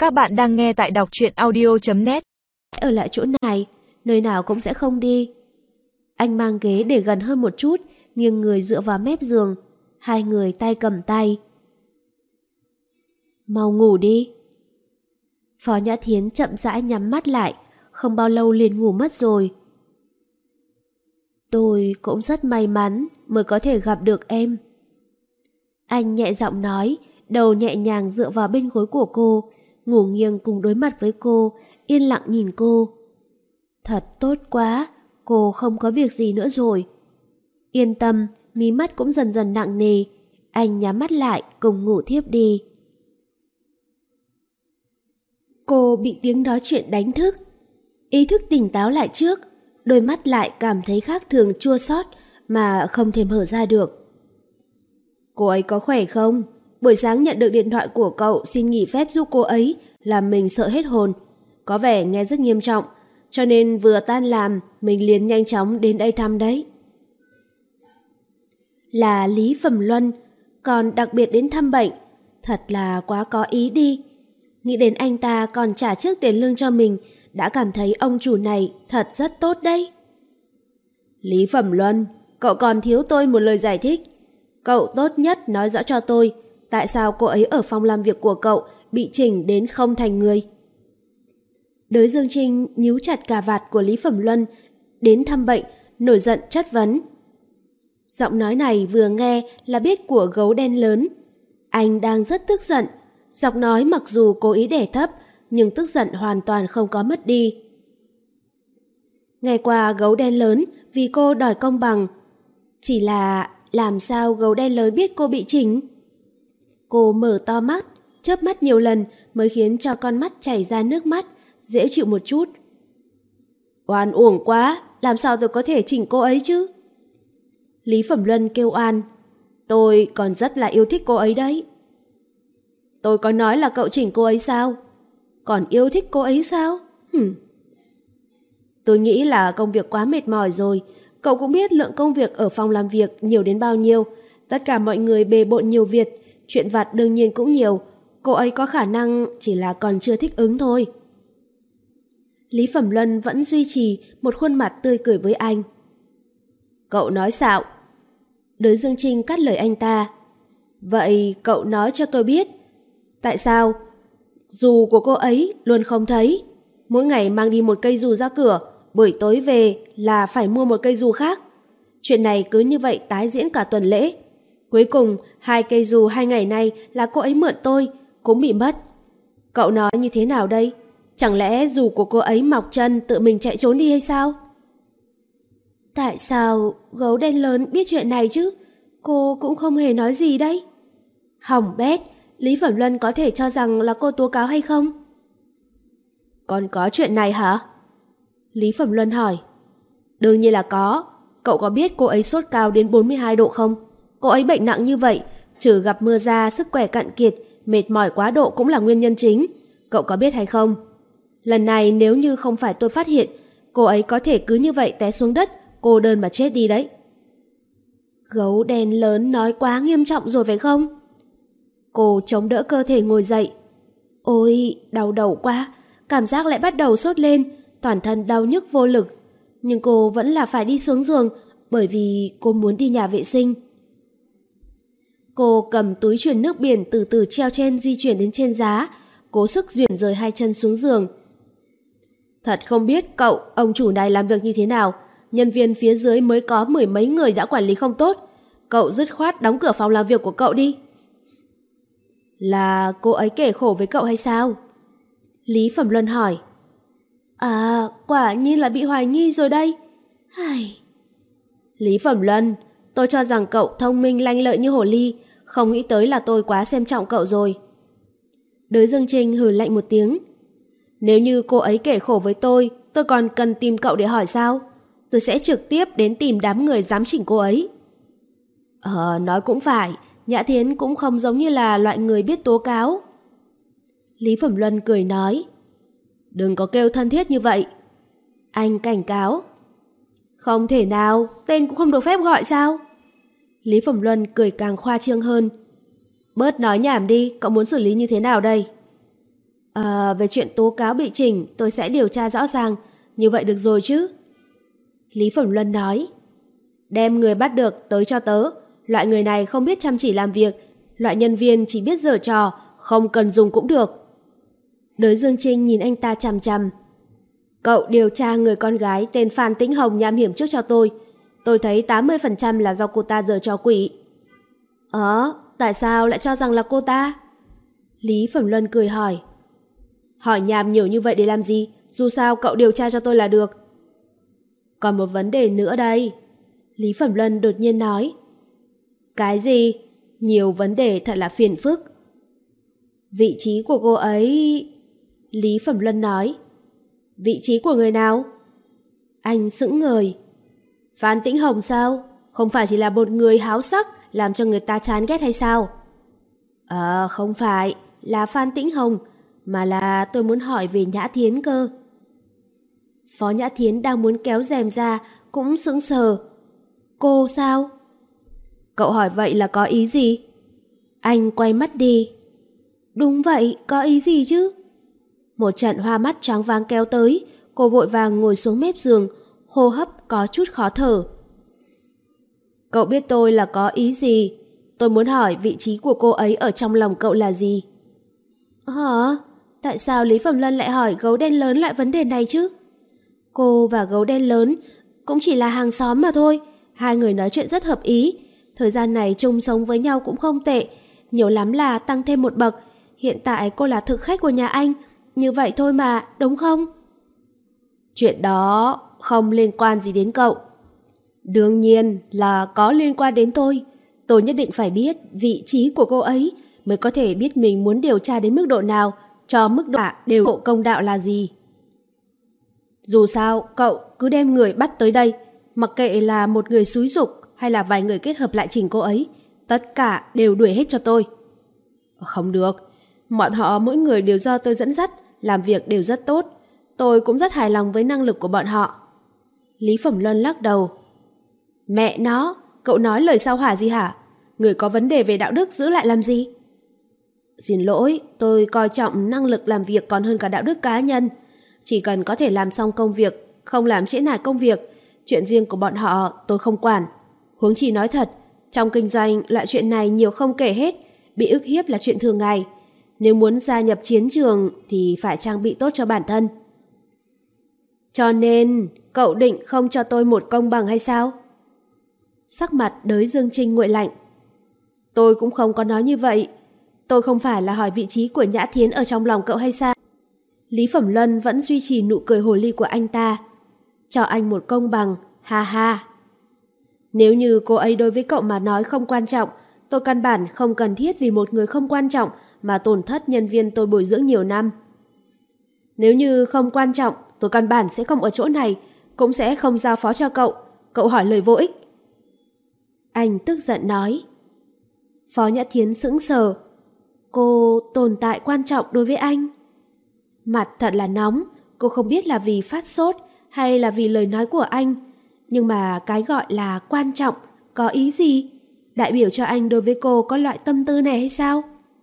Các bạn đang nghe tại đọc truyện audio.net. Ở lại chỗ này, nơi nào cũng sẽ không đi. Anh mang ghế để gần hơn một chút, nghiêng người dựa vào mép giường. Hai người tay cầm tay. Mau ngủ đi. Phó Nhã Thiến chậm rãi nhắm mắt lại, không bao lâu liền ngủ mất rồi. Tôi cũng rất may mắn mới có thể gặp được em. Anh nhẹ giọng nói, đầu nhẹ nhàng dựa vào bên gối của cô, ngủ nghiêng cùng đối mặt với cô, yên lặng nhìn cô. Thật tốt quá, cô không có việc gì nữa rồi. Yên tâm, mí mắt cũng dần dần nặng nề, anh nhắm mắt lại cùng ngủ thiếp đi. Cô bị tiếng nói chuyện đánh thức. Ý thức tỉnh táo lại trước, đôi mắt lại cảm thấy khác thường chua xót mà không thể mở ra được. Cô ấy có khỏe không? Buổi sáng nhận được điện thoại của cậu xin nghỉ phép giúp cô ấy, làm mình sợ hết hồn. Có vẻ nghe rất nghiêm trọng, cho nên vừa tan làm mình liền nhanh chóng đến đây thăm đấy. Là Lý Phẩm Luân, còn đặc biệt đến thăm bệnh, thật là quá có ý đi. Nghĩ đến anh ta còn trả trước tiền lương cho mình, đã cảm thấy ông chủ này thật rất tốt đấy. Lý Phẩm Luân, cậu còn thiếu tôi một lời giải thích. Cậu tốt nhất nói rõ cho tôi, tại sao cô ấy ở phòng làm việc của cậu bị chỉnh đến không thành người. Đới Dương Trinh nhíu chặt cà vạt của Lý Phẩm Luân, đến thăm bệnh, nổi giận chất vấn. Giọng nói này vừa nghe là biết của gấu đen lớn. Anh đang rất tức giận, giọng nói mặc dù cố ý đè thấp, nhưng tức giận hoàn toàn không có mất đi. Nghe qua gấu đen lớn vì cô đòi công bằng. Chỉ là làm sao gấu đen lớn biết cô bị chỉnh? Cô mở to mắt, chớp mắt nhiều lần mới khiến cho con mắt chảy ra nước mắt, dễ chịu một chút. Oan uổng quá, làm sao tôi có thể chỉnh cô ấy chứ? Lý Phẩm Luân kêu oan. Tôi còn rất là yêu thích cô ấy đấy. Tôi có nói là cậu chỉnh cô ấy sao? Còn yêu thích cô ấy sao? Tôi nghĩ là công việc quá mệt mỏi rồi. Cậu cũng biết lượng công việc ở phòng làm việc nhiều đến bao nhiêu. Tất cả mọi người bề bộn nhiều việc, chuyện vặt đương nhiên cũng nhiều. Cô ấy có khả năng chỉ là còn chưa thích ứng thôi. Lý Phẩm Luân vẫn duy trì một khuôn mặt tươi cười với anh. Cậu nói xạo. Đới Dương Trinh cắt lời anh ta. Vậy cậu nói cho tôi biết, tại sao dù của cô ấy luôn không thấy? Mỗi ngày mang đi một cây dù ra cửa, buổi tối về là phải mua một cây dù khác. Chuyện này cứ như vậy tái diễn cả tuần lễ. Cuối cùng 2 cây dù 2 ngày nay là cô ấy mượn tôi, cũng bị mất. Cậu nói như thế nào đây? Chẳng lẽ dù của cô ấy mọc chân tự mình chạy trốn đi hay sao? Tại sao gấu đen lớn biết chuyện này chứ? Cô cũng không hề nói gì đấy. Hỏng bét, Lý Phẩm Luân có thể cho rằng là cô tố cáo hay không? Còn có chuyện này hả? Lý Phẩm Luân hỏi. Đương nhiên là có. Cậu có biết cô ấy sốt cao đến 42 độ không? Cô ấy bệnh nặng như vậy, trừ gặp mưa ra, sức khỏe cạn kiệt, mệt mỏi quá độ cũng là nguyên nhân chính. Cậu có biết hay không? Lần này nếu như không phải tôi phát hiện, cô ấy có thể cứ như vậy té xuống đất, cô đơn mà chết đi đấy. Gấu đen lớn nói quá nghiêm trọng rồi phải không? Cô chống đỡ cơ thể ngồi dậy. Ôi, đau đầu quá, cảm giác lại bắt đầu sốt lên, toàn thân đau nhức vô lực. Nhưng cô vẫn là phải đi xuống giường bởi vì cô muốn đi nhà vệ sinh. Cô cầm túi chuyển nước biển từ từ treo trên di chuyển đến trên giá, cố sức duyển rời 2 chân xuống giường. Thật không biết cậu, ông chủ này làm việc như thế nào. Nhân viên phía dưới mới có 10 mấy người đã quản lý không tốt. Cậu dứt khoát đóng cửa phòng làm việc của cậu đi. Là cô ấy kể khổ với cậu hay sao? Lý Phẩm Luân hỏi. À, quả nhiên là bị hoài nghi rồi đây. Lý Phẩm Luân, tôi cho rằng cậu thông minh lanh lợi như hổ ly, không nghĩ tới là tôi quá xem trọng cậu rồi. Đới Dương Trinh hừ lạnh một tiếng. Nếu như cô ấy kể khổ với tôi còn cần tìm cậu để hỏi sao? Tôi sẽ trực tiếp đến tìm đám người dám chỉnh cô ấy. Nói cũng phải, Nhã Thiến cũng không giống như là loại người biết tố cáo. Lý Phẩm Luân cười nói. Đừng có kêu thân thiết như vậy. Anh cảnh cáo. Không thể nào, tên cũng không được phép gọi sao? Lý Phẩm Luân cười càng khoa trương hơn. Bớt nói nhảm đi, cậu muốn xử lý như thế nào đây? Về chuyện tố cáo bị chỉnh tôi sẽ điều tra rõ ràng. Như vậy được rồi chứ? Lý Phẩm Luân nói. Đem người bắt được tới cho tớ. Loại người này không biết chăm chỉ làm việc. Loại nhân viên chỉ biết giở trò, không cần dùng cũng được. Đới Dương Trinh nhìn anh ta chằm chằm. Cậu điều tra người con gái tên Phan Tĩnh Hồng nham hiểm trước cho tôi. Tôi thấy 80% là do cô ta giở trò quỷ. Tại sao lại cho rằng là cô ta? Lý Phẩm Luân cười hỏi. Hỏi nhảm nhiều như vậy để làm gì? Dù sao cậu điều tra cho tôi là được. Còn một vấn đề nữa đây. Lý Phẩm Luân đột nhiên nói. Cái gì? Nhiều vấn đề thật là phiền phức. Vị trí của cô ấy... Lý Phẩm Luân nói. Vị trí của người nào? Anh sững người. Phan Tĩnh Hồng sao? Không phải chỉ là một người háo sắc làm cho người ta chán ghét hay sao? Không phải là Phan Tĩnh Hồng, mà là tôi muốn hỏi về Nhã Thiến cơ. Phó Nhã Thiến đang muốn kéo rèm ra cũng sững sờ. Cô sao? Cậu hỏi vậy là có ý gì? Anh quay mắt đi. Đúng vậy, có ý gì chứ? Một trận hoa mắt choáng váng kéo tới, cô vội vàng ngồi xuống mép giường, hô hấp có chút khó thở. Cậu biết tôi là có ý gì? Tôi muốn hỏi vị trí của cô ấy ở trong lòng cậu là gì? Hả? Tại sao Lý Phẩm Luân lại hỏi gấu đen lớn lại vấn đề này chứ? Cô và gấu đen lớn cũng chỉ là hàng xóm mà thôi. Hai người nói chuyện rất hợp ý. Thời gian này chung sống với nhau cũng không tệ. Nhiều lắm là tăng thêm một bậc. Hiện tại cô là thực khách của nhà anh. Như vậy thôi mà, đúng không? Chuyện đó không liên quan gì đến cậu. Đương nhiên là có liên quan đến tôi. Tôi nhất định phải biết vị trí của cô ấy mới có thể biết mình muốn điều tra đến mức độ nào, cho mức độ đều độ công đạo là gì. Dù sao, cậu cứ đem người bắt tới đây, mặc kệ là một người xúi giục hay là vài người kết hợp lại chỉnh cô ấy, tất cả đều đuổi hết cho tôi. Không được, bọn họ mỗi người đều do tôi dẫn dắt, làm việc đều rất tốt. Tôi cũng rất hài lòng với năng lực của bọn họ. Lý Phẩm Luân lắc đầu. Mẹ nó, cậu nói lời sao hỏa gì hả? Người có vấn đề về đạo đức giữ lại làm gì? Xin lỗi, tôi coi trọng năng lực làm việc còn hơn cả đạo đức cá nhân. Chỉ cần có thể làm xong công việc, không làm trễ nải công việc, chuyện riêng của bọn họ tôi không quản. Huống chi nói thật, trong kinh doanh loại chuyện này nhiều không kể hết, bị ức hiếp là chuyện thường ngày. Nếu muốn gia nhập chiến trường thì phải trang bị tốt cho bản thân. Cho nên, cậu định không cho tôi một công bằng hay sao? Sắc mặt Đới Dương Trinh nguội lạnh. Tôi cũng không có nói như vậy. Tôi không phải là hỏi vị trí của Nhã Thiến ở trong lòng cậu hay sao? Lý Phẩm Luân vẫn duy trì nụ cười hồ ly của anh ta. Cho anh một công bằng, ha ha. Nếu như cô ấy đối với cậu mà nói không quan trọng, tôi căn bản không cần thiết vì một người không quan trọng mà tổn thất nhân viên tôi bồi dưỡng nhiều năm. Nếu như không quan trọng, tôi căn bản sẽ không ở chỗ này, cũng sẽ không giao phó cho cậu. Cậu hỏi lời vô ích. Anh tức giận nói. Phó Nhã Thiến sững sờ. Cô tồn tại quan trọng đối với anh. Mặt thật là nóng, cô không biết là vì phát sốt hay là vì lời nói của anh. Nhưng mà cái gọi là quan trọng có ý gì? Đại biểu cho anh đối với cô có loại tâm tư này hay sao?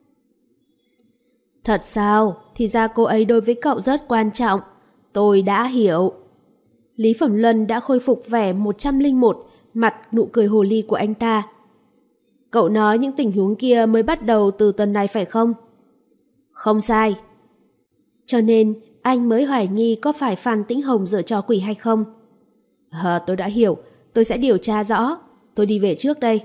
Thật sao? Thì ra cô ấy đối với cậu rất quan trọng. Tôi đã hiểu. Lý Phẩm Luân đã khôi phục vẻ 101, mặt nụ cười hồ ly của anh ta. Cậu nói những tình huống kia mới bắt đầu từ tuần này phải không? Không sai. Cho nên anh mới hoài nghi có phải Phan Tĩnh Hồng giở trò quỷ hay không? Tôi đã hiểu, tôi sẽ điều tra rõ. Tôi đi về trước đây.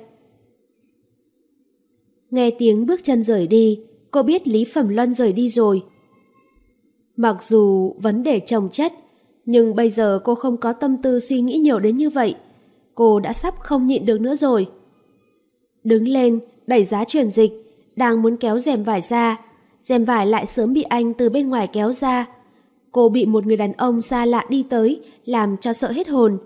Nghe tiếng bước chân rời đi, cô biết Lý Phẩm Luân rời đi rồi. Mặc dù vấn đề chồng chất, nhưng bây giờ cô không có tâm tư suy nghĩ nhiều đến như vậy. Cô đã sắp không nhịn được nữa rồi. Đứng lên, đẩy giá truyền dịch, đang muốn kéo rèm vải ra. Rèm vải lại sớm bị anh từ bên ngoài kéo ra. Cô bị một người đàn ông xa lạ đi tới, làm cho sợ hết hồn.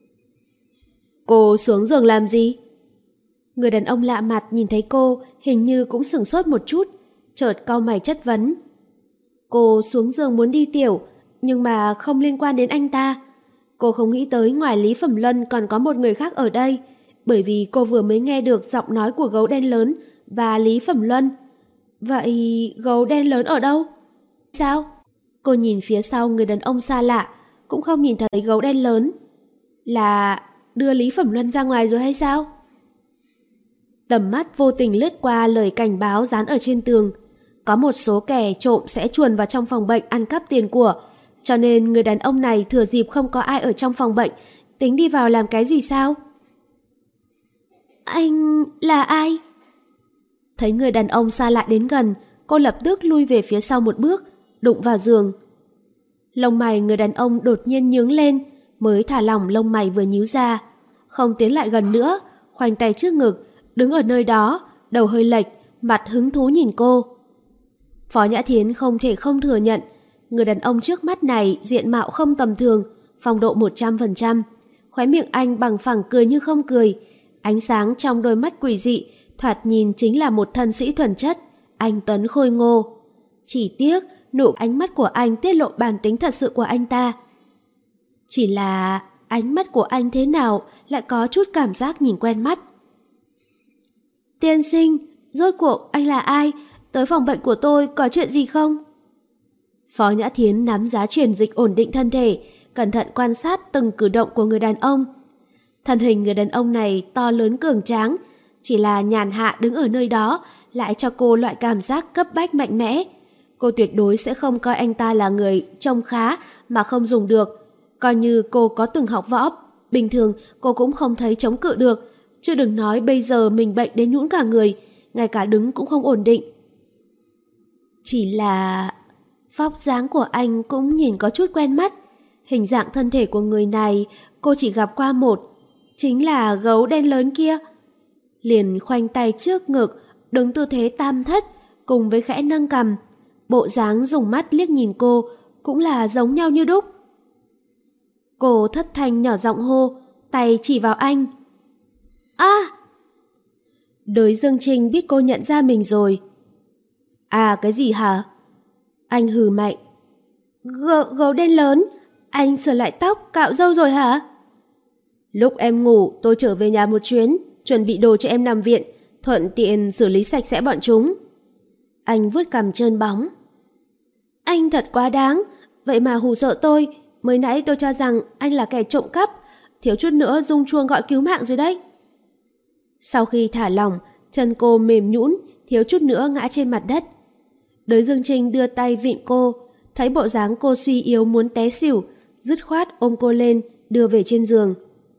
Cô xuống giường làm gì? Người đàn ông lạ mặt nhìn thấy cô, hình như cũng sửng sốt một chút, chợt cau mày chất vấn. Cô xuống giường muốn đi tiểu, nhưng mà không liên quan đến anh ta. Cô không nghĩ tới ngoài Lý Phẩm Luân còn có một người khác ở đây, bởi vì cô vừa mới nghe được giọng nói của gấu đen lớn và Lý Phẩm Luân. Vậy gấu đen lớn ở đâu? sao? Cô nhìn phía sau người đàn ông xa lạ, cũng không nhìn thấy gấu đen lớn. Là đưa Lý Phẩm Luân ra ngoài rồi hay sao? Tầm mắt vô tình lướt qua lời cảnh báo dán ở trên tường. Có một số kẻ trộm sẽ chuồn vào trong phòng bệnh ăn cắp tiền của, cho nên người đàn ông này thừa dịp không có ai ở trong phòng bệnh, tính đi vào làm cái gì sao? Anh là ai? Thấy người đàn ông xa lạ đến gần, cô lập tức lui về phía sau một bước, đụng vào giường. Lông mày người đàn ông đột nhiên nhướng lên, mới thả lỏng lông mày vừa nhíu ra. Không tiến lại gần nữa, khoanh tay trước ngực, đứng ở nơi đó, đầu hơi lệch, mặt hứng thú nhìn cô. Phó Nhã Thiến không thể không thừa nhận, người đàn ông trước mắt này diện mạo không tầm thường, phong độ 100%. Khóe miệng anh bằng phẳng cười như không cười, ánh sáng trong đôi mắt quỷ dị, thoạt nhìn chính là một thân sĩ thuần chất, anh tuấn khôi ngô. Chỉ tiếc, nụ ánh mắt của anh tiết lộ bản tính thật sự của anh ta. Chỉ là ánh mắt của anh thế nào lại có chút cảm giác nhìn quen mắt. Tiên sinh, rốt cuộc anh là ai? Tới phòng bệnh của tôi có chuyện gì không? Phó Nhã Thiến nắm giá truyền dịch ổn định thân thể, cẩn thận quan sát từng cử động của người đàn ông. Thân hình người đàn ông này to lớn cường tráng, chỉ là nhàn hạ đứng ở nơi đó lại cho cô loại cảm giác cấp bách mạnh mẽ. Cô tuyệt đối sẽ không coi anh ta là người trông khá mà không dùng được. Coi như cô có từng học võ, bình thường cô cũng không thấy chống cự được, chứ đừng nói bây giờ mình bệnh đến nhũn cả người, ngay cả đứng cũng không ổn định. Chỉ là vóc dáng của anh cũng nhìn có chút quen mắt. Hình dạng thân thể của người này cô chỉ gặp qua một, chính là gấu đen lớn kia. Liền khoanh tay trước ngực, đứng tư thế tam thất, cùng với khẽ nâng cằm. Bộ dáng dùng mắt liếc nhìn cô cũng là giống nhau như đúc. Cô thất thanh nhỏ giọng hô, tay chỉ vào anh. À! Đới Dương Trinh biết cô nhận ra mình rồi. À cái gì hả? Anh hừ mạnh. Gấu đen lớn, anh sửa lại tóc, cạo râu rồi hả? Lúc em ngủ, tôi trở về nhà một chuyến, chuẩn bị đồ cho em nằm viện, thuận tiện xử lý sạch sẽ bọn chúng. Anh vuốt cằm trơn bóng. Anh thật quá đáng, vậy mà hù sợ tôi. Mới nãy tôi cho rằng anh là kẻ trộm cắp, thiếu chút nữa rung chuông gọi cứu mạng rồi đấy. Sau khi thả lỏng, chân cô mềm nhũn, thiếu chút nữa ngã trên mặt đất. Đới Dương Trinh đưa tay vịn cô, thấy bộ dáng cô suy yếu muốn té xỉu, dứt khoát ôm cô lên, đưa về trên giường.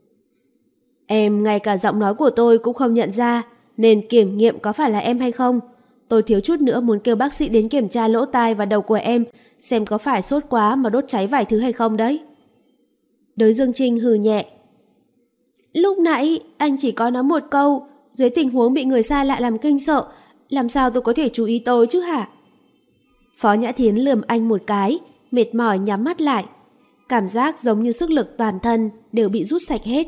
Em ngay cả giọng nói của tôi cũng không nhận ra, nên kiểm nghiệm có phải là em hay không. Tôi thiếu chút nữa muốn kêu bác sĩ đến kiểm tra lỗ tai và đầu của em, xem có phải sốt quá mà đốt cháy vài thứ hay không đấy. Đới Dương Trinh hừ nhẹ. Lúc nãy anh chỉ có nói một câu, dưới tình huống bị người xa lạ làm kinh sợ, làm sao tôi có thể chú ý tôi chứ hả? Phó Nhã Thiến lườm anh một cái, mệt mỏi nhắm mắt lại. Cảm giác giống như sức lực toàn thân đều bị rút sạch hết.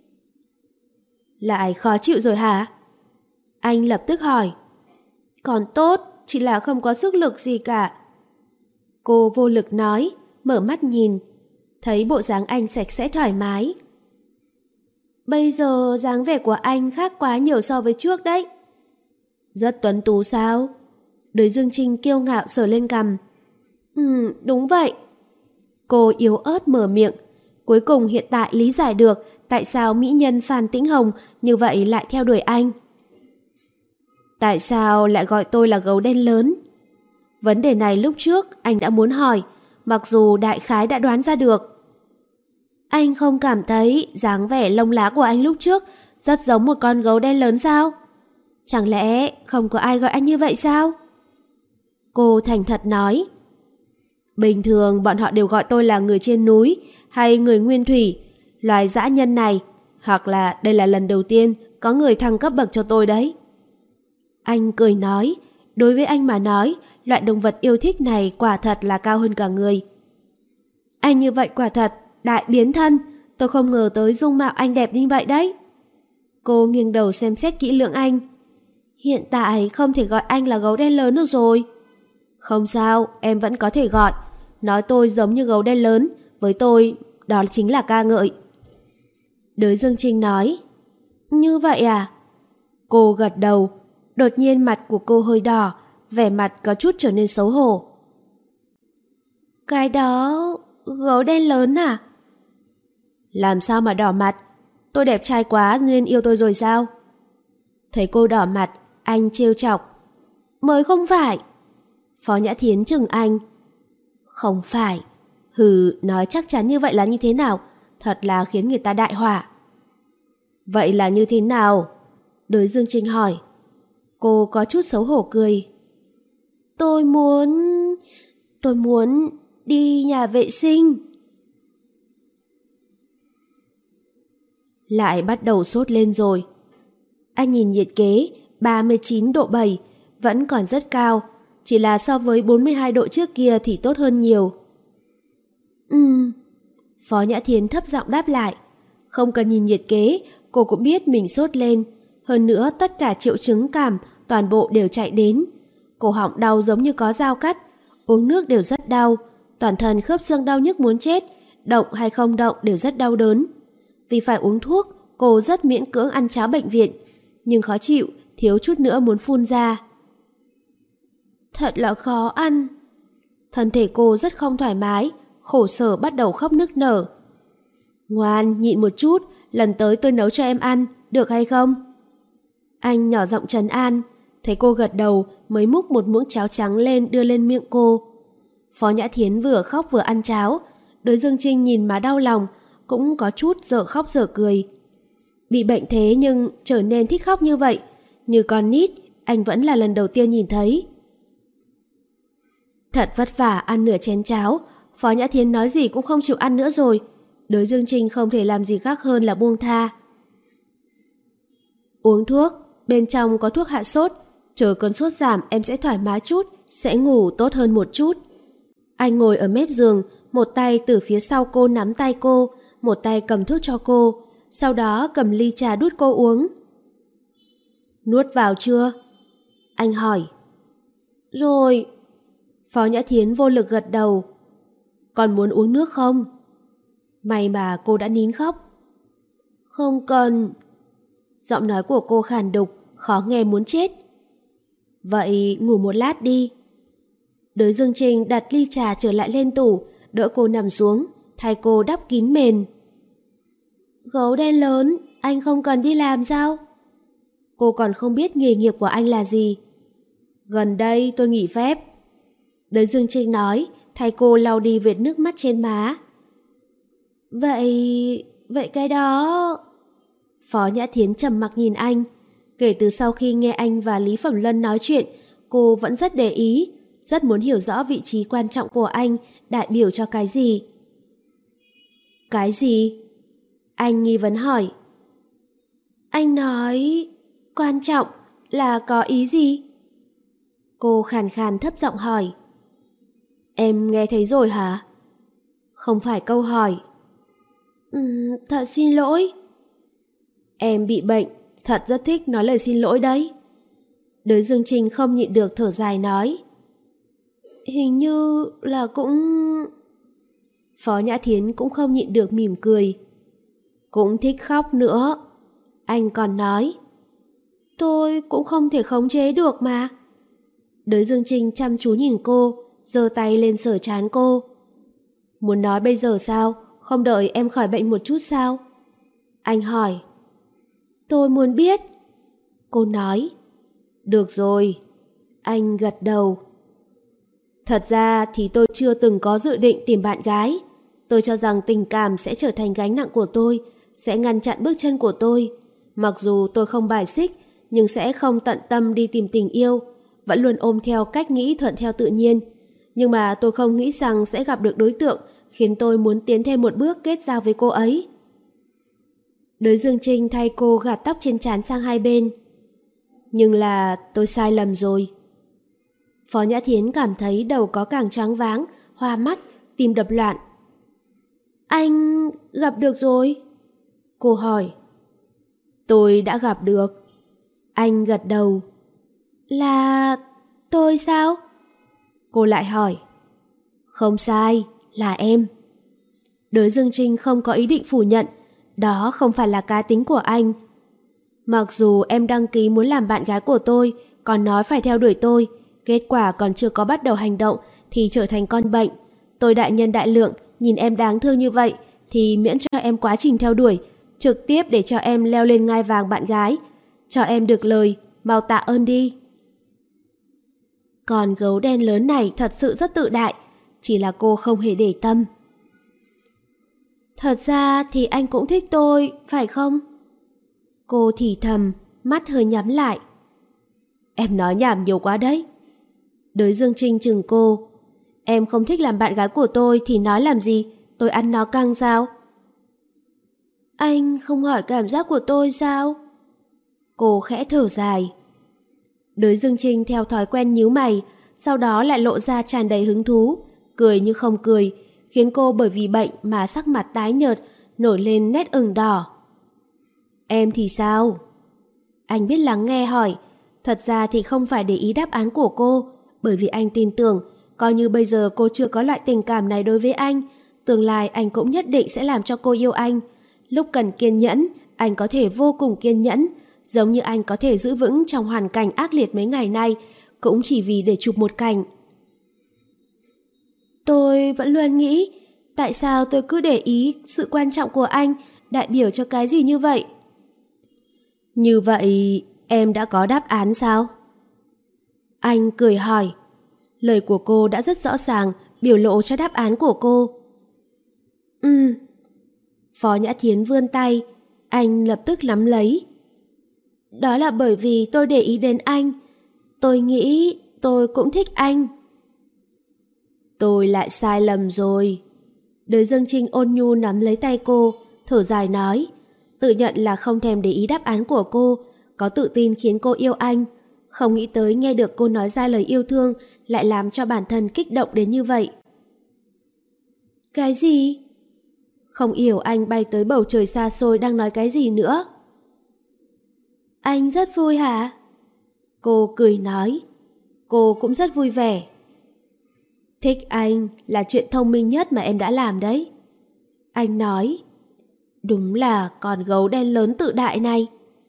Lại khó chịu rồi hả? Anh lập tức hỏi. Còn tốt, chỉ là không có sức lực gì cả. Cô vô lực nói, mở mắt nhìn, thấy bộ dáng anh sạch sẽ thoải mái. Bây giờ dáng vẻ của anh khác quá nhiều so với trước đấy. Rất tuấn tú sao? Đới Dương Trinh kiêu ngạo sờ lên cằm. Đúng vậy. Cô yếu ớt mở miệng. Cuối cùng hiện tại lý giải được tại sao mỹ nhân Phan Tĩnh Hồng như vậy lại theo đuổi anh. Tại sao lại gọi tôi là gấu đen lớn? Vấn đề này lúc trước anh đã muốn hỏi, mặc dù đại khái đã đoán ra được. Anh không cảm thấy dáng vẻ lông lá của anh lúc trước rất giống một con gấu đen lớn sao? Chẳng lẽ không có ai gọi anh như vậy sao? Cô thành thật nói. Bình thường bọn họ đều gọi tôi là người trên núi hay người nguyên thủy, loài dã nhân này, hoặc là đây là lần đầu tiên có người thăng cấp bậc cho tôi đấy. Anh cười nói, đối với anh mà nói, loại động vật yêu thích này quả thật là cao hơn cả người. Anh như vậy quả thật, đại biến thân, tôi không ngờ tới dung mạo anh đẹp như vậy đấy. Cô nghiêng đầu xem xét kỹ lưỡng anh. Hiện tại không thể gọi anh là gấu đen lớn được rồi. Không sao, em vẫn có thể gọi. Nói tôi giống như gấu đen lớn, với tôi đó chính là ca ngợi. Đới Dương Trinh nói. Như vậy à? Cô gật đầu. Đột nhiên mặt của cô hơi đỏ, vẻ mặt có chút trở nên xấu hổ. Cái đó... gấu đen lớn à? Làm sao mà đỏ mặt? Tôi đẹp trai quá nên yêu tôi rồi sao? Thấy cô đỏ mặt, anh trêu chọc. Mới không phải. Phó Nhã Thiến chừng anh. Không phải. Hừ, nói chắc chắn như vậy là như thế nào? Thật là khiến người ta đại họa. Vậy là như thế nào? Đới Dương Trinh hỏi. Cô có chút xấu hổ cười. Tôi muốn đi nhà vệ sinh. Lại bắt đầu sốt lên rồi. Anh nhìn nhiệt kế 39 độ 7 vẫn còn rất cao, chỉ là so với 42 độ trước kia thì tốt hơn nhiều. Phó Nhã Thiến thấp giọng đáp lại. Không cần nhìn nhiệt kế, cô cũng biết mình sốt lên. Hơn nữa tất cả triệu chứng cảm toàn bộ đều chạy đến. Cổ họng đau giống như có dao cắt, uống nước đều rất đau, toàn thân khớp xương đau nhức muốn chết, động hay không động đều rất đau đớn. Vì phải uống thuốc, cô rất miễn cưỡng ăn cháo bệnh viện, nhưng khó chịu, thiếu chút nữa muốn phun ra. Thật là khó ăn. Thân thể cô rất không thoải mái, khổ sở bắt đầu khóc nức nở. Ngoan, nhịn một chút, lần tới tôi nấu cho em ăn, được hay không? Anh nhỏ giọng trấn an, thấy cô gật đầu mới múc một muỗng cháo trắng lên đưa lên miệng cô. Phó Nhã Thiến vừa khóc vừa ăn cháo, Đới Dương Trinh nhìn má đau lòng, cũng có chút dở khóc dở cười. Bị bệnh thế nhưng trở nên thích khóc như vậy, như con nít, anh vẫn là lần đầu tiên nhìn thấy. Thật vất vả ăn nửa chén cháo, Phó Nhã Thiến nói gì cũng không chịu ăn nữa rồi. Đới Dương Trinh không thể làm gì khác hơn là buông tha. Uống thuốc, bên trong có thuốc hạ sốt, chờ cơn sốt giảm em sẽ thoải mái chút, sẽ ngủ tốt hơn một chút. Anh ngồi ở mép giường, một tay từ phía sau cô nắm tay cô, một tay cầm thuốc cho cô, sau đó cầm ly trà đút cô uống. Nuốt vào chưa? Anh hỏi. Rồi. Phó Nhã Thiến vô lực gật đầu. Còn muốn uống nước không? May mà cô đã nín khóc. Không cần. Giọng nói của cô khàn đục, khó nghe muốn chết. Vậy ngủ một lát đi. Đới Dương Trinh đặt ly trà trở lại lên tủ, đỡ cô nằm xuống, thay cô đắp kín mền. Gấu đen lớn, anh không cần đi làm sao? Cô còn không biết nghề nghiệp của anh là gì. Gần đây tôi nghỉ phép. Đới Dương Trinh nói, thay cô lau đi vệt nước mắt trên má. Vậy cái đó... Phó Nhã Thiến trầm mặc nhìn anh. Kể từ sau khi nghe anh và Lý Phẩm Lân nói chuyện, cô vẫn rất để ý, rất muốn hiểu rõ vị trí quan trọng của anh đại biểu cho cái gì. Cái gì? Anh nghi vấn hỏi. Anh nói... quan trọng là có ý gì? Cô khàn khàn thấp giọng hỏi. Em nghe thấy rồi hả? Không phải câu hỏi. Thật xin lỗi. Em bị bệnh, thật rất thích nói lời xin lỗi đấy. Đới Dương Trinh không nhịn được thở dài nói. Hình như là cũng... Phó Nhã Thiến cũng không nhịn được mỉm cười. Cũng thích khóc nữa. Anh còn nói. Tôi cũng không thể khống chế được mà. Đới Dương Trinh chăm chú nhìn cô, giơ tay lên sờ trán cô. Muốn nói bây giờ sao? Không đợi em khỏi bệnh một chút sao? Anh hỏi. Tôi muốn biết. Cô nói. Được rồi. Anh gật đầu. Thật ra thì tôi chưa từng có dự định tìm bạn gái. Tôi cho rằng tình cảm sẽ trở thành gánh nặng của tôi, sẽ ngăn chặn bước chân của tôi. Mặc dù tôi không bài xích, nhưng sẽ không tận tâm đi tìm tình yêu, vẫn luôn ôm theo cách nghĩ thuận theo tự nhiên. Nhưng mà tôi không nghĩ rằng sẽ gặp được đối tượng khiến tôi muốn tiến thêm một bước kết giao với cô ấy. Đới Dương Trinh thay cô gạt tóc trên trán sang hai bên. Nhưng là tôi sai lầm rồi. Phó Nhã Thiến cảm thấy đầu có càng choáng váng, hoa mắt, tim đập loạn. Anh gặp được rồi? Cô hỏi. Tôi đã gặp được. Anh gật đầu. Là tôi sao? Cô lại hỏi. Không sai, là em. Đới Dương Trinh không có ý định phủ nhận, đó không phải là cá tính của anh. Mặc dù em đăng ký muốn làm bạn gái của tôi, còn nói phải theo đuổi tôi, kết quả còn chưa có bắt đầu hành động thì trở thành con bệnh. Tôi đại nhân đại lượng, nhìn em đáng thương như vậy thì miễn cho em quá trình theo đuổi, trực tiếp để cho em leo lên ngai vàng bạn gái. Cho em được lời, mau tạ ơn đi. Con gấu đen lớn này thật sự rất tự đại, chỉ là cô không hề để tâm. Thật ra thì anh cũng thích tôi, phải không? Cô thì thầm, mắt hơi nhắm lại. Em nói nhảm nhiều quá đấy. Đới Dương Trinh chừng cô. Em không thích làm bạn gái của tôi thì nói làm gì, tôi ăn nó căng sao? Anh không hỏi cảm giác của tôi sao? Cô khẽ thở dài. Đới Dương Trinh theo thói quen nhíu mày, sau đó lại lộ ra tràn đầy hứng thú, cười như không cười, khiến cô bởi vì bệnh mà sắc mặt tái nhợt, nổi lên nét ửng đỏ. Em thì sao? Anh biết lắng nghe hỏi, thật ra thì không phải để ý đáp án của cô, bởi vì anh tin tưởng, coi như bây giờ cô chưa có loại tình cảm này đối với anh, tương lai anh cũng nhất định sẽ làm cho cô yêu anh. Lúc cần kiên nhẫn, anh có thể vô cùng kiên nhẫn, giống như anh có thể giữ vững trong hoàn cảnh ác liệt mấy ngày nay, cũng chỉ vì để chụp một cảnh. Tôi vẫn luôn nghĩ, tại sao tôi cứ để ý sự quan trọng của anh đại biểu cho cái gì như vậy? Như vậy, em đã có đáp án sao? Anh cười hỏi. Lời của cô đã rất rõ ràng, biểu lộ cho đáp án của cô. Phó Nhã Thiến vươn tay, anh lập tức nắm lấy. Đó là bởi vì tôi để ý đến anh. Tôi nghĩ tôi cũng thích anh. Tôi lại sai lầm rồi. Đới Dương Trinh ôn nhu nắm lấy tay cô, thở dài nói. Tự nhận là không thèm để ý đáp án của cô, có tự tin khiến cô yêu anh. Không nghĩ tới nghe được cô nói ra lời yêu thương lại làm cho bản thân kích động đến như vậy. Cái gì? Không hiểu anh bay tới bầu trời xa xôi đang nói cái gì nữa. Anh rất vui hả? Cô cười nói. Cô cũng rất vui vẻ. Thích anh là chuyện thông minh nhất mà em đã làm đấy. Anh nói. Đúng là con gấu đen lớn tự đại này.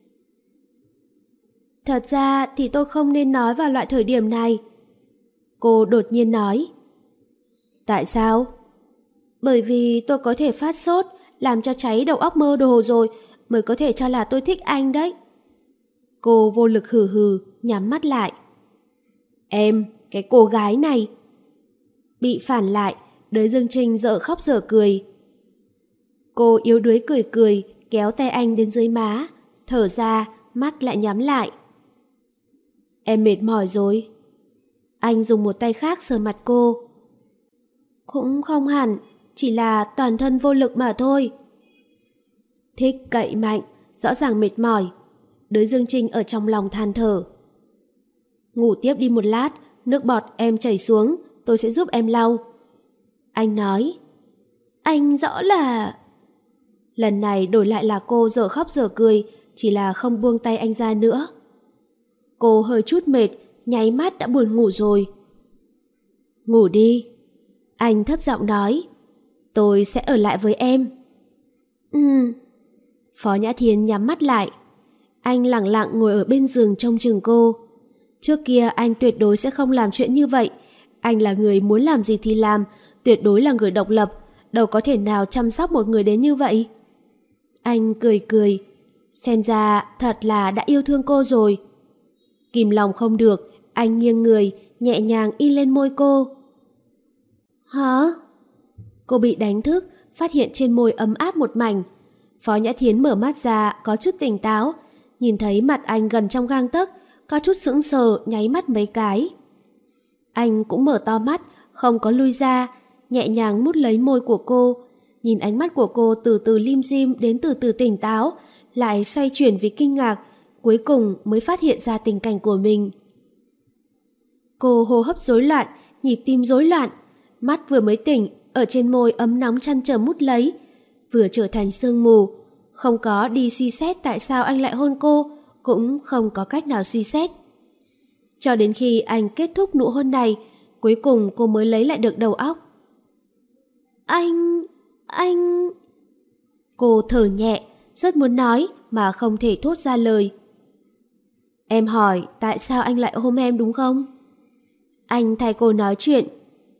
Thật ra thì tôi không nên nói vào loại thời điểm này. Cô đột nhiên nói. Tại sao? Bởi vì tôi có thể phát sốt, làm cho cháy đầu óc mơ đồ rồi mới có thể cho là tôi thích anh đấy. Cô vô lực hừ hừ, nhắm mắt lại. Em, cái cô gái này. Bị phản lại, Đới Dương Trinh dở khóc dở cười. Cô yếu đuối cười cười, kéo tay anh đến dưới má, thở ra, mắt lại nhắm lại. Em mệt mỏi rồi. Anh dùng một tay khác sờ mặt cô. Cũng không hẳn, chỉ là toàn thân vô lực mà thôi. Thích cậy mạnh, rõ ràng mệt mỏi. Đới Dương Trinh ở trong lòng than thở. Ngủ tiếp đi một lát, nước bọt em chảy xuống, tôi sẽ giúp em lau. Anh nói. Anh rõ là... Lần này đổi lại là cô dở khóc dở cười, chỉ là không buông tay anh ra nữa. Cô hơi chút mệt, nháy mắt đã buồn ngủ rồi. Ngủ đi. Anh thấp giọng nói. Tôi sẽ ở lại với em. Phó Nhã Thiến nhắm mắt lại. Anh lặng lặng ngồi ở bên giường trông chừng cô. Trước kia anh tuyệt đối sẽ không làm chuyện như vậy. Anh là người muốn làm gì thì làm, tuyệt đối là người độc lập, đâu có thể nào chăm sóc một người đến như vậy. Anh cười cười. Xem ra thật là đã yêu thương cô rồi. Kìm lòng không được, anh nghiêng người, nhẹ nhàng in lên môi cô. Hả? Cô bị đánh thức, phát hiện trên môi ấm áp một mảnh. Phó Nhã Thiến mở mắt ra, có chút tỉnh táo, nhìn thấy mặt anh gần trong gang tấc, có chút sững sờ, nháy mắt mấy cái. Anh cũng mở to mắt, không có lui ra, nhẹ nhàng mút lấy môi của cô, nhìn ánh mắt của cô từ từ lim dim đến từ từ tỉnh táo, lại xoay chuyển vì kinh ngạc, cuối cùng mới phát hiện ra tình cảnh của mình. Cô hô hấp rối loạn, nhịp tim rối loạn, mắt vừa mới tỉnh, ở trên môi ấm nóng chăn trở mút lấy, vừa trở thành sương mù, không có đi suy xét tại sao anh lại hôn cô, cũng không có cách nào suy xét. Cho đến khi anh kết thúc nụ hôn này, cuối cùng cô mới lấy lại được đầu óc. Anh... Cô thở nhẹ, rất muốn nói mà không thể thốt ra lời. Em hỏi tại sao anh lại ôm em đúng không? Anh thay cô nói chuyện.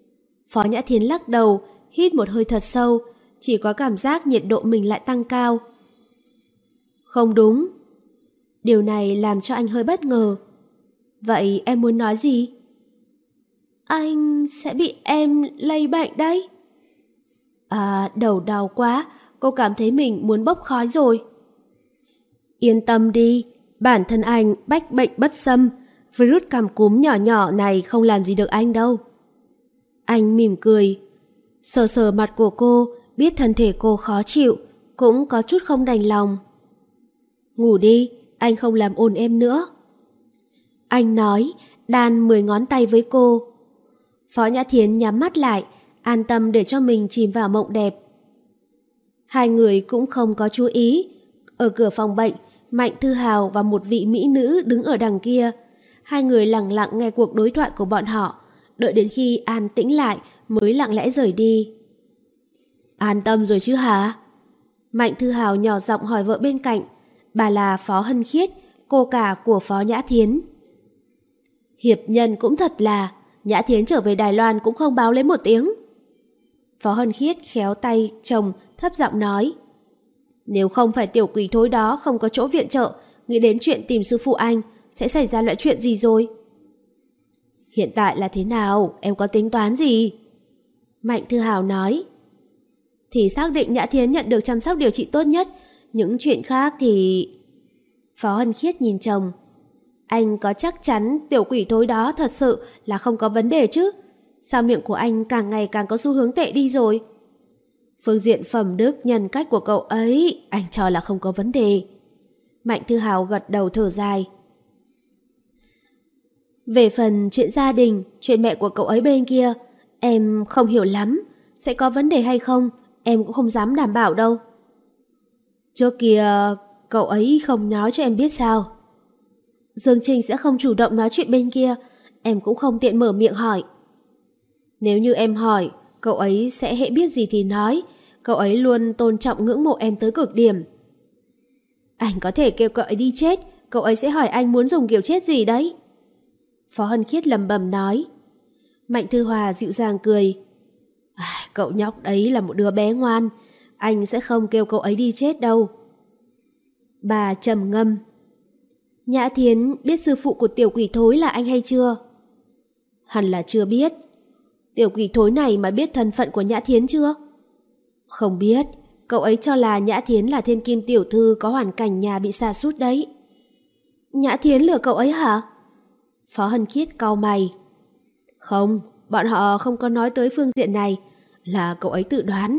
Phó Nhã Thiến lắc đầu, hít một hơi thật sâu, chỉ có cảm giác nhiệt độ mình lại tăng cao. Không đúng. Điều này làm cho anh hơi bất ngờ. Vậy em muốn nói gì? Anh sẽ bị em lây bệnh đấy. Đầu đau quá, cô cảm thấy mình muốn bốc khói rồi. Yên tâm đi, bản thân anh bách bệnh bất xâm, virus cảm cúm nhỏ nhỏ này không làm gì được anh đâu. Anh mỉm cười, sờ sờ mặt của cô, biết thân thể cô khó chịu, cũng có chút không đành lòng. Ngủ đi, anh không làm ồn em nữa. Anh nói, đan 10 ngón tay với cô. Phó Nhã Thiến nhắm mắt lại, an tâm để cho mình chìm vào mộng đẹp. Hai người cũng không có chú ý. Ở cửa phòng bệnh, Mạnh Thư Hào và một vị mỹ nữ đứng ở đằng kia. Hai người lặng lặng nghe cuộc đối thoại của bọn họ, đợi đến khi an tĩnh lại mới lặng lẽ rời đi. An tâm rồi chứ hả? Mạnh Thư Hào nhỏ giọng hỏi vợ bên cạnh. Bà là Phó Hân Khiết, cô cả của Phó Nhã Thiến. Hiệp nhân cũng thật là, Nhã Thiến trở về Đài Loan cũng không báo lấy một tiếng. Phó Hân Khiết khéo tay chồng thấp giọng nói. Nếu không phải tiểu quỷ thối đó không có chỗ viện trợ, nghĩ đến chuyện tìm sư phụ anh, sẽ xảy ra loại chuyện gì rồi? Hiện tại là thế nào? Em có tính toán gì? Mạnh Thư Hào nói. Thì xác định Nhã Thiến nhận được chăm sóc điều trị tốt nhất, những chuyện khác thì... Phó Hân Khiết nhìn chồng. Anh có chắc chắn tiểu quỷ thối đó thật sự là không có vấn đề chứ? Sao miệng của anh càng ngày càng có xu hướng tệ đi rồi? Phương diện phẩm đức nhân cách của cậu ấy anh cho là không có vấn đề. Mạnh Thư Hào gật đầu thở dài. Về phần chuyện gia đình, chuyện mẹ của cậu ấy bên kia, em không hiểu lắm. Sẽ có vấn đề hay không, em cũng không dám đảm bảo đâu. Trước kia cậu ấy không nói cho em biết sao? Dương Trình sẽ không chủ động nói chuyện bên kia, em cũng không tiện mở miệng hỏi. Nếu như em hỏi, cậu ấy sẽ hễ biết gì thì nói. Cậu ấy luôn tôn trọng ngưỡng mộ em tới cực điểm. Anh có thể kêu cậu ấy đi chết, cậu ấy sẽ hỏi anh muốn dùng kiểu chết gì đấy. Phó Hân Khiết lẩm bẩm nói. Mạnh Thư Hòa dịu dàng cười. Cậu nhóc đấy là một đứa bé ngoan, anh sẽ không kêu cậu ấy đi chết đâu. Bà trầm ngâm. Nhã Thiến biết sư phụ của tiểu quỷ thối là anh hay chưa? Hẳn là chưa biết. Tiểu quỷ thối này mà biết thân phận của Nhã Thiến chưa? Không biết, cậu ấy cho là Nhã Thiến là thiên kim tiểu thư có hoàn cảnh nhà bị sa sút đấy. Nhã Thiến lừa cậu ấy hả? Phó Hân Khiết cau mày. Không, bọn họ không có nói tới phương diện này, là cậu ấy tự đoán.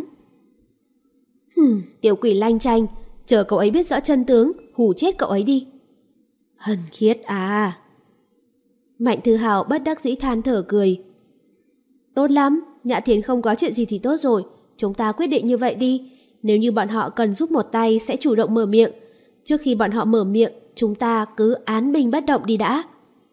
Tiểu quỷ lanh chanh, chờ cậu ấy biết rõ chân tướng, hù chết cậu ấy đi. Hân Khiết à. Mạnh Thư Hào bất đắc dĩ than thở cười. Tốt lắm, Nhã Thiến không có chuyện gì thì tốt rồi, chúng ta quyết định như vậy đi. Nếu như bọn họ cần giúp một tay sẽ chủ động mở miệng. Trước khi bọn họ mở miệng, chúng ta cứ án binh bất động đi đã.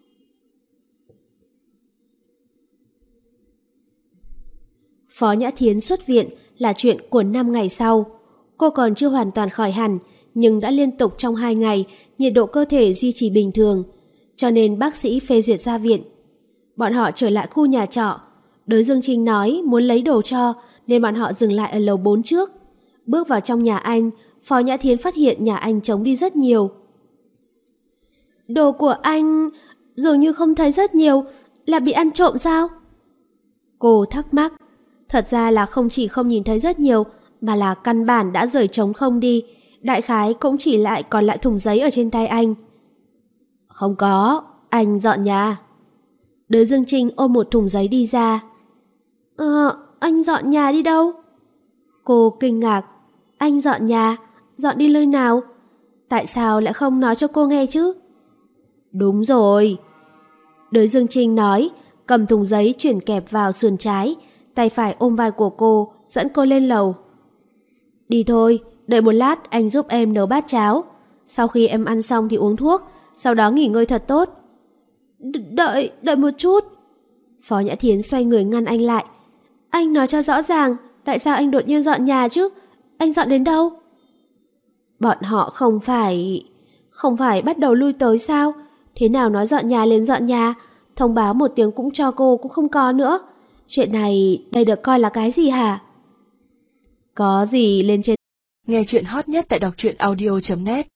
Phó Nhã Thiến xuất viện là chuyện của 5 ngày sau. Cô còn chưa hoàn toàn khỏi hẳn, nhưng đã liên tục trong 2 ngày nhiệt độ cơ thể duy trì bình thường, cho nên bác sĩ phê duyệt ra viện. Bọn họ trở lại khu nhà trọ. Đới Dương Trinh nói muốn lấy đồ cho nên bọn họ dừng lại ở lầu 4 trước. Bước vào trong nhà anh, Phó Nhã Thiến phát hiện nhà anh trống đi rất nhiều. Đồ của anh dường như không thấy rất nhiều, là bị ăn trộm sao? Cô thắc mắc. Thật ra là không chỉ không nhìn thấy rất nhiều, mà là căn bản đã rời trống không đi. Đại khái cũng chỉ lại còn lại thùng giấy ở trên tay anh. Không có, anh dọn nhà. Đới Dương Trinh ôm một thùng giấy đi ra. Anh dọn nhà đi đâu? Cô kinh ngạc. Anh dọn nhà? Dọn đi nơi nào? Tại sao lại không nói cho cô nghe chứ? Đúng rồi. Đới Dương Trinh nói, cầm thùng giấy chuyển kẹp vào sườn trái, tay phải ôm vai của cô, dẫn cô lên lầu. Đi thôi, đợi một lát anh giúp em nấu bát cháo. Sau khi em ăn xong thì uống thuốc, sau đó nghỉ ngơi thật tốt. Đợi một chút. Phó Nhã Thiến xoay người ngăn anh lại. Anh nói cho rõ ràng, tại sao anh đột nhiên dọn nhà chứ? Anh dọn đến đâu? Bọn họ không phải bắt đầu lui tới sao? Thế nào nói dọn nhà lên dọn nhà, thông báo một tiếng cũng cho cô cũng không có nữa. chuyện này đây được coi là cái gì hả? Có gì lên trên. Nghe chuyện hot nhất tại đọc truyện audio.net